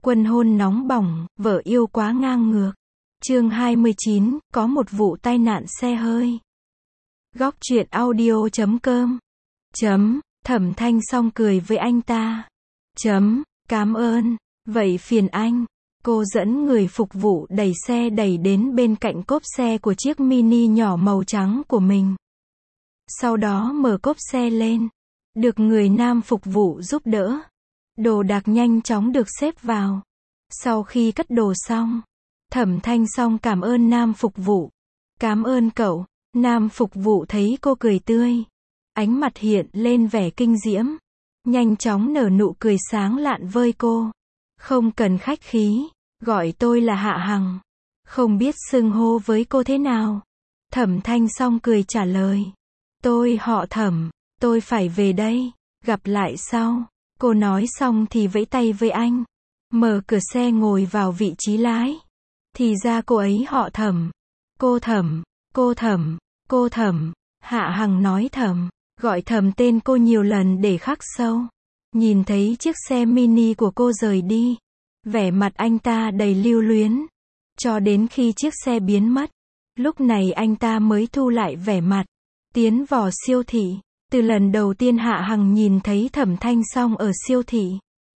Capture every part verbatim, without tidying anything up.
Quân hôn nóng bỏng, vợ yêu quá ngang ngược. Chương hai mươi chín, có một vụ tai nạn xe hơi. Góc truyện audio chấm com. Chấm, Thẩm Thanh Song cười với anh ta. Chấm, cảm ơn, vậy phiền anh. Cô dẫn người phục vụ đẩy xe đẩy đến bên cạnh cốp xe của chiếc mini nhỏ màu trắng của mình. Sau đó mở cốp xe lên. Được người nam phục vụ giúp đỡ. Đồ đạc nhanh chóng được xếp vào. Sau khi cất đồ xong, Thẩm Thanh Song cảm ơn nam phục vụ. Cảm ơn cậu. Nam phục vụ thấy cô cười tươi. Ánh mặt hiện lên vẻ kinh diễm. Nhanh chóng nở nụ cười sáng lạn với cô. Không cần khách khí. Gọi tôi là Hạ Hằng. Không biết xưng hô với cô thế nào. Thẩm Thanh Song cười trả lời. Tôi họ Thẩm. Tôi phải về đây. Gặp lại sau. Cô nói xong thì vẫy tay với anh. Mở cửa xe ngồi vào vị trí lái. Thì ra cô ấy họ Thẩm. Cô Thẩm, cô Thẩm, cô Thẩm. Hạ Hằng nói thầm. Gọi thầm tên cô nhiều lần để khắc sâu. Nhìn thấy chiếc xe mini của cô rời đi. Vẻ mặt anh ta đầy lưu luyến. Cho đến khi chiếc xe biến mất. Lúc này anh ta mới thu lại vẻ mặt. Tiến vào siêu thị. Từ lần đầu tiên Hạ Hằng nhìn thấy Thẩm Thanh Song ở siêu thị.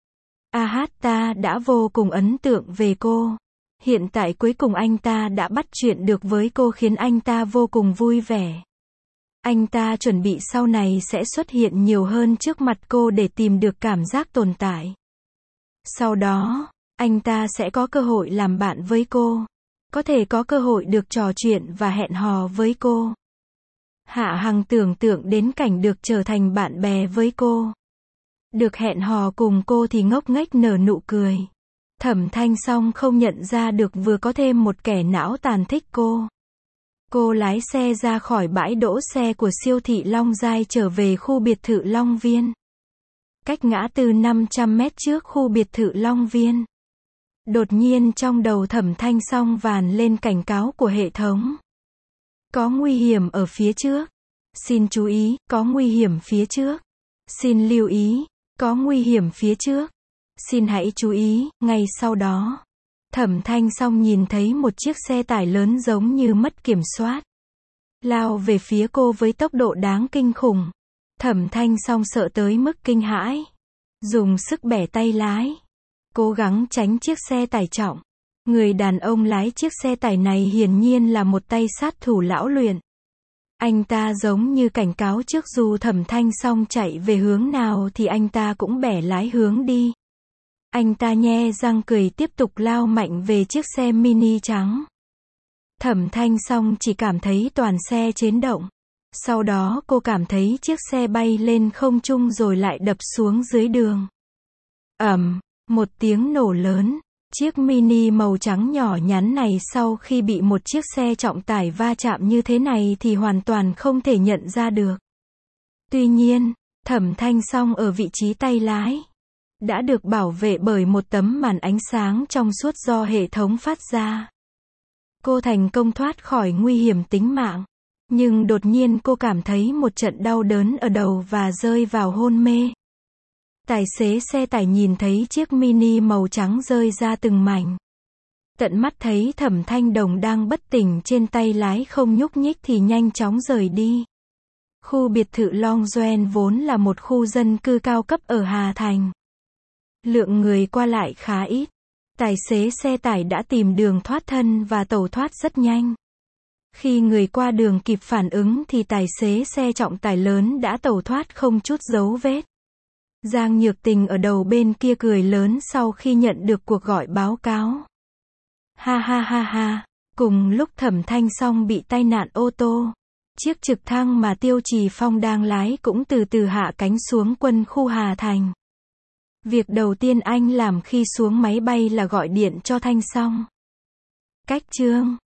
A hát ta đã vô cùng ấn tượng về cô. Hiện tại cuối cùng anh ta đã bắt chuyện được với cô khiến anh ta vô cùng vui vẻ. Anh ta chuẩn bị sau này sẽ xuất hiện nhiều hơn trước mặt cô để tìm được cảm giác tồn tại. Sau đó, anh ta sẽ có cơ hội làm bạn với cô. Có thể có cơ hội được trò chuyện và hẹn hò với cô. Hạ Hằng tưởng tượng đến cảnh được trở thành bạn bè với cô. Được hẹn hò cùng cô thì ngốc nghếch nở nụ cười. Thẩm Thanh Song không nhận ra được vừa có thêm một kẻ não tàn thích cô. Cô lái xe ra khỏi bãi đỗ xe của siêu thị Long Giai trở về khu biệt thự Long Viên. Cách ngã tư năm trăm mét trước khu biệt thự Long Viên. Đột nhiên trong đầu Thẩm Thanh Song vàn lên cảnh cáo của hệ thống. Có nguy hiểm ở phía trước. Xin chú ý, có nguy hiểm phía trước. Xin lưu ý, có nguy hiểm phía trước. Xin hãy chú ý. Ngay sau đó, Thẩm Thanh Song nhìn thấy một chiếc xe tải lớn giống như mất kiểm soát. Lao về phía cô với tốc độ đáng kinh khủng. Thẩm Thanh Song sợ tới mức kinh hãi. Dùng sức bẻ tay lái. Cố gắng tránh chiếc xe tải trọng. Người đàn ông lái chiếc xe tải này hiển nhiên là một tay sát thủ lão luyện. Anh ta giống như cảnh cáo trước dù Thẩm Thanh Song chạy về hướng nào thì anh ta cũng bẻ lái hướng đi. Anh ta nhe răng cười tiếp tục lao mạnh về chiếc xe mini trắng. Thẩm Thanh Song chỉ cảm thấy toàn xe chấn động. Sau đó cô cảm thấy chiếc xe bay lên không trung rồi lại đập xuống dưới đường. Ầm, một tiếng nổ lớn. Chiếc mini màu trắng nhỏ nhắn này sau khi bị một chiếc xe trọng tải va chạm như thế này thì hoàn toàn không thể nhận ra được. Tuy nhiên, Thẩm Thanh Song ở vị trí tay lái. Đã được bảo vệ bởi một tấm màn ánh sáng trong suốt do hệ thống phát ra. Cô thành công thoát khỏi nguy hiểm tính mạng. Nhưng đột nhiên cô cảm thấy một trận đau đớn ở đầu và rơi vào hôn mê. Tài xế xe tải nhìn thấy chiếc mini màu trắng rơi ra từng mảnh. Tận mắt thấy Thẩm Thanh Đồng đang bất tỉnh trên tay lái không nhúc nhích thì nhanh chóng rời đi. Khu biệt thự Long Doen vốn là một khu dân cư cao cấp ở Hà Thành. Lượng người qua lại khá ít. Tài xế xe tải đã tìm đường thoát thân và tẩu thoát rất nhanh. Khi người qua đường kịp phản ứng thì tài xế xe trọng tải lớn đã tẩu thoát không chút dấu vết. Giang Nhược Tình ở đầu bên kia cười lớn sau khi nhận được cuộc gọi báo cáo. Ha ha ha ha, cùng lúc Thẩm Thanh Song bị tai nạn ô tô, chiếc trực thăng mà Tiêu Trì Phong đang lái cũng từ từ hạ cánh xuống quân khu Hà Thành. Việc đầu tiên anh làm khi xuống máy bay là gọi điện cho Thanh Song. Cách chương